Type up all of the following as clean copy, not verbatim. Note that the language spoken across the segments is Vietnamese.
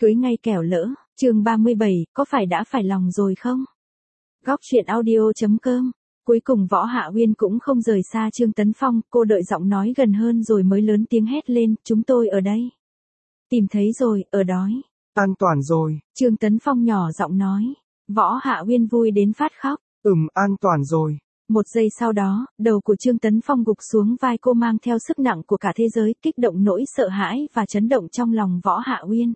Cưới ngay kẻo lỡ, chương 37, có phải đã phải lòng rồi không? Góc truyện audio.com. Cuối cùng Võ Hạ Uyên cũng không rời xa Trương Tấn Phong, cô đợi giọng nói gần hơn rồi mới lớn tiếng hét lên, chúng tôi ở đây. Tìm thấy rồi, ở đó. An toàn rồi. Trương Tấn Phong nhỏ giọng nói. Võ Hạ Uyên vui đến phát khóc. An toàn rồi. Một giây sau đó, đầu của Trương Tấn Phong gục xuống vai cô mang theo sức nặng của cả thế giới, kích động nỗi sợ hãi và chấn động trong lòng Võ Hạ Uyên.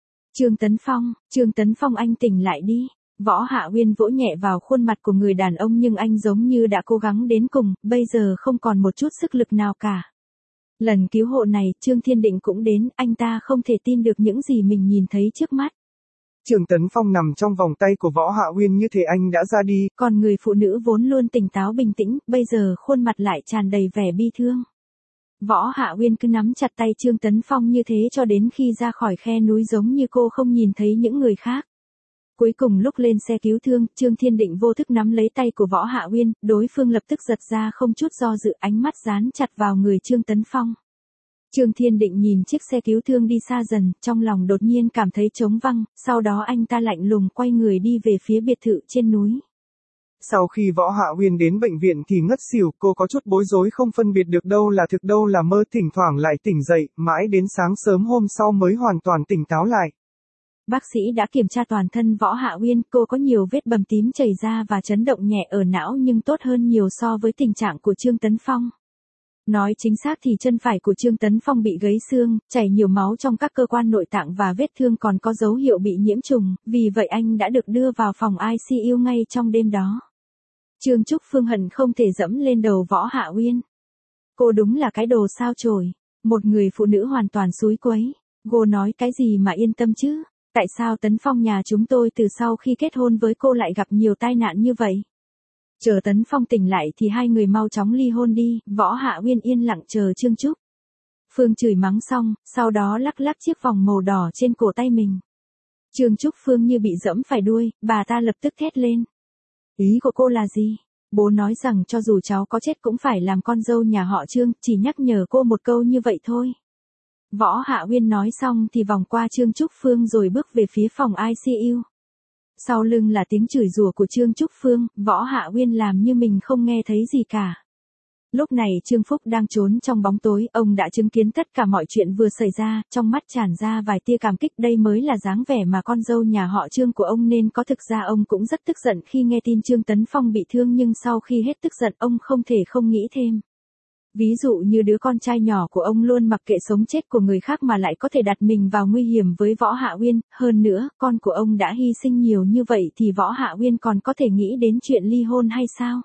Trương Tấn Phong anh tỉnh lại đi. Võ Hạ Uyên vỗ nhẹ vào khuôn mặt của người đàn ông nhưng anh giống như đã cố gắng đến cùng, bây giờ không còn một chút sức lực nào cả. Lần cứu hộ này, Trương Thiên Định cũng đến, anh ta không thể tin được những gì mình nhìn thấy trước mắt. Trương Tấn Phong nằm trong vòng tay của Võ Hạ Uyên như thể anh đã ra đi. Còn người phụ nữ vốn luôn tỉnh táo bình tĩnh, bây giờ khuôn mặt lại tràn đầy vẻ bi thương. Võ Hạ Uyên cứ nắm chặt tay Trương Tấn Phong như thế cho đến khi ra khỏi khe núi giống như cô không nhìn thấy những người khác. Cuối cùng lúc lên xe cứu thương, Trương Thiên Định vô thức nắm lấy tay của Võ Hạ Uyên, đối phương lập tức giật ra không chút do dự, ánh mắt dán chặt vào người Trương Tấn Phong. Trương Thiên Định nhìn chiếc xe cứu thương đi xa dần, trong lòng đột nhiên cảm thấy trống vắng, sau đó anh ta lạnh lùng quay người đi về phía biệt thự trên núi. Sau khi Võ Hạ Uyên đến bệnh viện thì ngất xỉu, cô có chút bối rối không phân biệt được đâu là thực đâu là mơ, thỉnh thoảng lại tỉnh dậy, mãi đến sáng sớm hôm sau mới hoàn toàn tỉnh táo lại. Bác sĩ đã kiểm tra toàn thân Võ Hạ Uyên, cô có nhiều vết bầm tím chảy ra và chấn động nhẹ ở não nhưng tốt hơn nhiều so với tình trạng của Trương Tấn Phong. Nói chính xác thì chân phải của Trương Tấn Phong bị gãy xương, chảy nhiều máu trong các cơ quan nội tạng và vết thương còn có dấu hiệu bị nhiễm trùng, vì vậy anh đã được đưa vào phòng ICU ngay trong đêm đó. Trương Trúc Phương hận không thể dẫm lên đầu Võ Hạ Uyên. Cô đúng là cái đồ sao chổi, một người phụ nữ hoàn toàn xúi quấy. Cô nói cái gì mà yên tâm chứ? Tại sao Tấn Phong nhà chúng tôi từ sau khi kết hôn với cô lại gặp nhiều tai nạn như vậy? Chờ Tấn Phong tỉnh lại thì hai người mau chóng ly hôn đi. Võ Hạ Uyên yên lặng chờ Trương Trúc Phương chửi mắng xong, sau đó lắc lắc chiếc vòng màu đỏ trên cổ tay mình. Trương Trúc Phương như bị dẫm phải đuôi, bà ta lập tức thét lên. Ý của cô là gì? Bố nói rằng cho dù cháu có chết cũng phải làm con dâu nhà họ Trương, chỉ nhắc nhở cô một câu như vậy thôi. Võ Hạ Uyên nói xong thì vòng qua Trương Trúc Phương rồi bước về phía phòng ICU. Sau lưng là tiếng chửi rủa của Trương Trúc Phương, Võ Hạ Uyên làm như mình không nghe thấy gì cả. Lúc này Trương Phúc đang trốn trong bóng tối, ông đã chứng kiến tất cả mọi chuyện vừa xảy ra, trong mắt tràn ra vài tia cảm kích, đây mới là dáng vẻ mà con dâu nhà họ Trương của ông nên có. Thực ra ông cũng rất tức giận khi nghe tin Trương Tấn Phong bị thương nhưng sau khi hết tức giận ông không thể không nghĩ thêm. Ví dụ như đứa con trai nhỏ của ông luôn mặc kệ sống chết của người khác mà lại có thể đặt mình vào nguy hiểm với Võ Hạ Uyên, hơn nữa, con của ông đã hy sinh nhiều như vậy thì Võ Hạ Uyên còn có thể nghĩ đến chuyện ly hôn hay sao?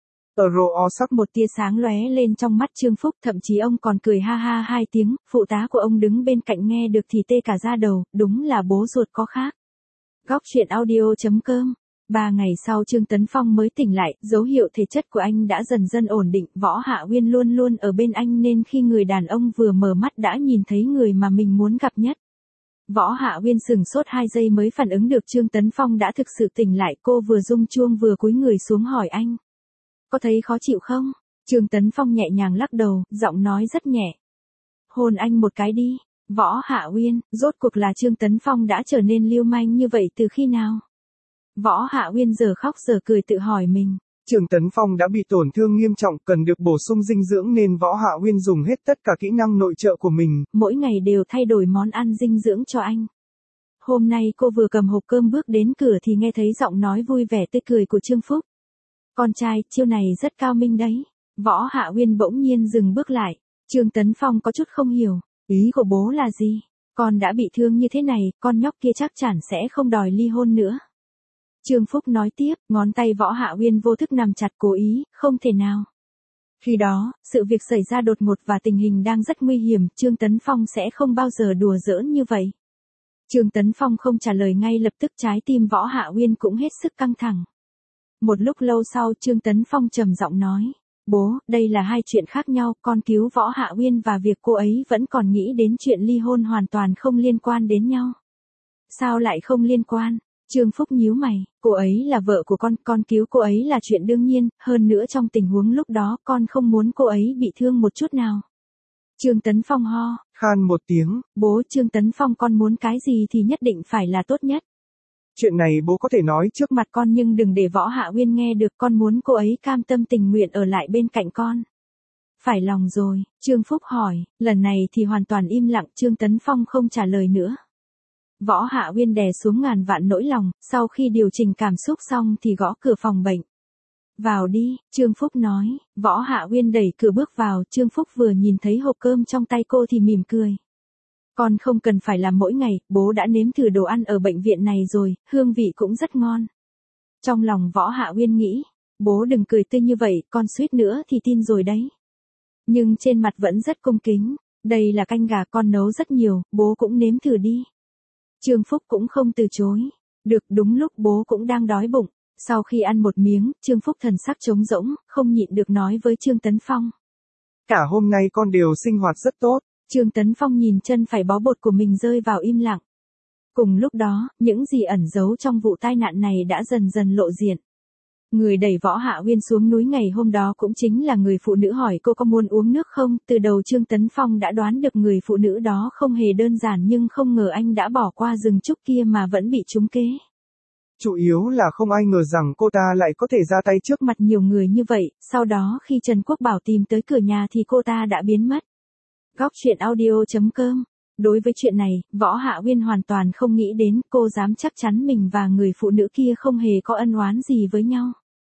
Sắc một tia sáng lóe lên trong mắt Trương Phúc, thậm chí ông còn cười ha ha hai tiếng, phụ tá của ông đứng bên cạnh nghe được thì tê cả da đầu, đúng là bố ruột có khác. Góc truyện audio.com. 3 ngày sau Trương Tấn Phong mới tỉnh lại, dấu hiệu thể chất của anh đã dần dần ổn định, Võ Hạ Uyên luôn luôn ở bên anh nên khi người đàn ông vừa mở mắt đã nhìn thấy người mà mình muốn gặp nhất. Võ Hạ Uyên sửng sốt 2 giây mới phản ứng được Trương Tấn Phong đã thực sự tỉnh lại, cô vừa rung chuông vừa cúi người xuống hỏi anh. Có thấy khó chịu không? Trương Tấn Phong nhẹ nhàng lắc đầu, giọng nói rất nhẹ. Hôn anh một cái đi. Võ Hạ Uyên, rốt cuộc là Trương Tấn Phong đã trở nên lưu manh như vậy từ khi nào? Võ Hạ Uyên giờ khóc giờ cười tự hỏi mình. Trương Tấn Phong đã bị tổn thương nghiêm trọng, cần được bổ sung dinh dưỡng nên Võ Hạ Uyên dùng hết tất cả kỹ năng nội trợ của mình. Mỗi ngày đều thay đổi món ăn dinh dưỡng cho anh. Hôm nay cô vừa cầm hộp cơm bước đến cửa thì nghe thấy giọng nói vui vẻ tươi cười của Trương Phúc. Con trai, chiêu này rất cao minh đấy. Võ Hạ Uyên bỗng nhiên dừng bước lại. Trương Tấn Phong có chút không hiểu. Ý của bố là gì? Con đã bị thương như thế này, con nhóc kia chắc chắn sẽ không đòi ly hôn nữa. Trương Phúc nói tiếp, ngón tay Võ Hạ Uyên vô thức nắm chặt, cố ý, không thể nào. Khi đó, sự việc xảy ra đột ngột và tình hình đang rất nguy hiểm, Trương Tấn Phong sẽ không bao giờ đùa giỡn như vậy. Trương Tấn Phong không trả lời ngay lập tức, trái tim Võ Hạ Uyên cũng hết sức căng thẳng. Một lúc lâu sau Trương Tấn Phong trầm giọng nói, bố, đây là hai chuyện khác nhau, con cứu Võ Hạ Uyên và việc cô ấy vẫn còn nghĩ đến chuyện ly hôn hoàn toàn không liên quan đến nhau. Sao lại không liên quan? Trương Phúc nhíu mày, cô ấy là vợ của con cứu cô ấy là chuyện đương nhiên, hơn nữa trong tình huống lúc đó con không muốn cô ấy bị thương một chút nào. Trương Tấn Phong ho, khan một tiếng. bố Trương Tấn Phong con muốn cái gì thì nhất định phải là tốt nhất. Chuyện này bố có thể nói trước Mặt con nhưng đừng để Võ Hạ Uyên nghe được, con muốn cô ấy cam tâm tình nguyện ở lại bên cạnh con. Phải lòng rồi, Trương Phúc hỏi, lần này thì hoàn toàn im lặng, Trương Tấn Phong không trả lời nữa. Võ Hạ Uyên đè xuống ngàn vạn nỗi lòng, sau khi điều chỉnh cảm xúc xong thì gõ cửa phòng bệnh. Vào đi, Trương Phúc nói, Võ Hạ Uyên đẩy cửa bước vào, Trương Phúc vừa nhìn thấy hộp cơm trong tay cô thì mỉm cười. Con không cần phải làm mỗi ngày, bố đã nếm thử đồ ăn ở bệnh viện này rồi, hương vị cũng rất ngon. Trong lòng Võ Hạ Uyên nghĩ, bố đừng cười tươi như vậy, con suýt nữa thì tin rồi đấy. Nhưng trên mặt vẫn rất cung kính, đây là canh gà con nấu rất nhiều, bố cũng nếm thử đi. Trương Phúc cũng không từ chối. Được, đúng lúc bố cũng đang đói bụng. Sau khi ăn một miếng, Trương Phúc thần sắc trống rỗng, không nhịn được nói với Trương Tấn Phong. Cả hôm nay con đều sinh hoạt rất tốt. Trương Tấn Phong nhìn chân phải bó bột của mình rơi vào im lặng. Cùng lúc đó, những gì ẩn giấu trong vụ tai nạn này đã dần dần lộ diện. Người đẩy Võ Hạ Uyên xuống núi ngày hôm đó cũng chính là người phụ nữ hỏi cô có muốn uống nước không. Từ đầu Trương Tấn Phong đã đoán được người phụ nữ đó không hề đơn giản, nhưng không ngờ anh đã bỏ qua rừng trúc kia mà vẫn bị trúng kế. Chủ yếu là không ai ngờ rằng cô ta lại có thể ra tay trước mặt nhiều người như vậy. Sau đó khi Trần Quốc Bảo tìm tới cửa nhà thì cô ta đã biến mất. Góc truyện audio.com. Đối với chuyện này, Võ Hạ Uyên hoàn toàn không nghĩ đến, cô dám chắc chắn mình và người phụ nữ kia không hề có ân oán gì với nhau.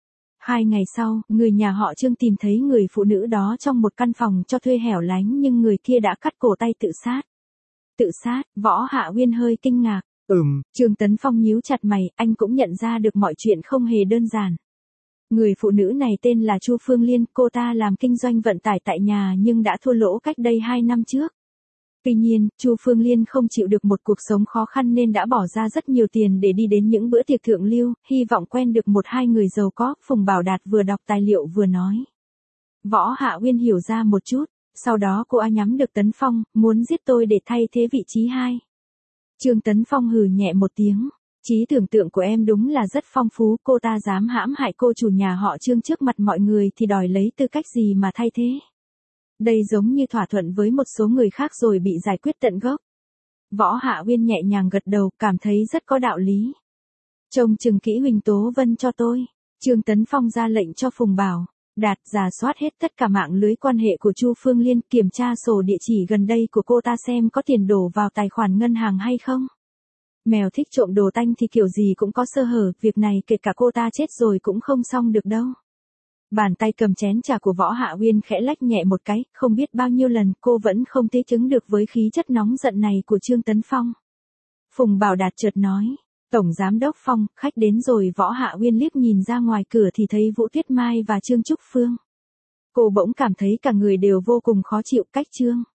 2 ngày sau, người nhà họ Trương tìm thấy người phụ nữ đó trong một căn phòng cho thuê hẻo lánh, nhưng người kia đã cắt cổ tay tự sát. Tự sát, Võ Hạ Uyên hơi kinh ngạc. Trương Tấn Phong nhíu chặt mày, anh cũng nhận ra được mọi chuyện không hề đơn giản. Người phụ nữ này tên là Chu Phương Liên, cô ta làm kinh doanh vận tải tại nhà nhưng đã thua lỗ cách đây 2 năm trước. Tuy nhiên, Chu Phương Liên không chịu được một cuộc sống khó khăn nên đã bỏ ra rất nhiều tiền để đi đến những bữa tiệc thượng lưu, hy vọng quen được 1-2 người giàu có. Phùng Bảo Đạt vừa đọc tài liệu vừa nói. Võ Hạ Uyên hiểu ra một chút, sau đó cô nhắm được Tấn Phong, muốn giết tôi để thay thế vị trí 2. Trương Tấn Phong hừ nhẹ một tiếng. Trí tưởng tượng của em đúng là rất phong phú, cô ta dám hãm hại cô chủ nhà họ Trương trước mặt mọi người thì đòi lấy tư cách gì mà thay thế. Đây giống như thỏa thuận với một số người khác rồi bị giải quyết tận gốc. Võ Hạ Uyên nhẹ nhàng gật đầu, cảm thấy rất có đạo lý. Trông chừng kỹ Huỳnh Tố Vân cho tôi. Trương Tấn Phong ra lệnh cho Phùng Bảo Đạt rà soát hết tất cả mạng lưới quan hệ của Chu Phương Liên, kiểm tra sổ địa chỉ gần đây của cô ta xem có tiền đổ vào tài khoản ngân hàng hay không. Mèo thích trộm đồ tanh thì kiểu gì cũng có sơ hở, việc này kể cả cô ta chết rồi cũng không xong được đâu. Bàn tay cầm chén trà của Võ Hạ Uyên khẽ lách nhẹ một cái, không biết bao nhiêu lần cô vẫn không thích ứng được với khí chất nóng giận này của Trương Tấn Phong. Phùng Bảo Đạt chợt nói, Tổng Giám đốc Phong, khách đến rồi. Võ Hạ Uyên liếc nhìn ra ngoài cửa thì thấy Vũ Tuyết Mai và Trương Trúc Phương. Cô bỗng cảm thấy cả người đều vô cùng khó chịu. Cách Trương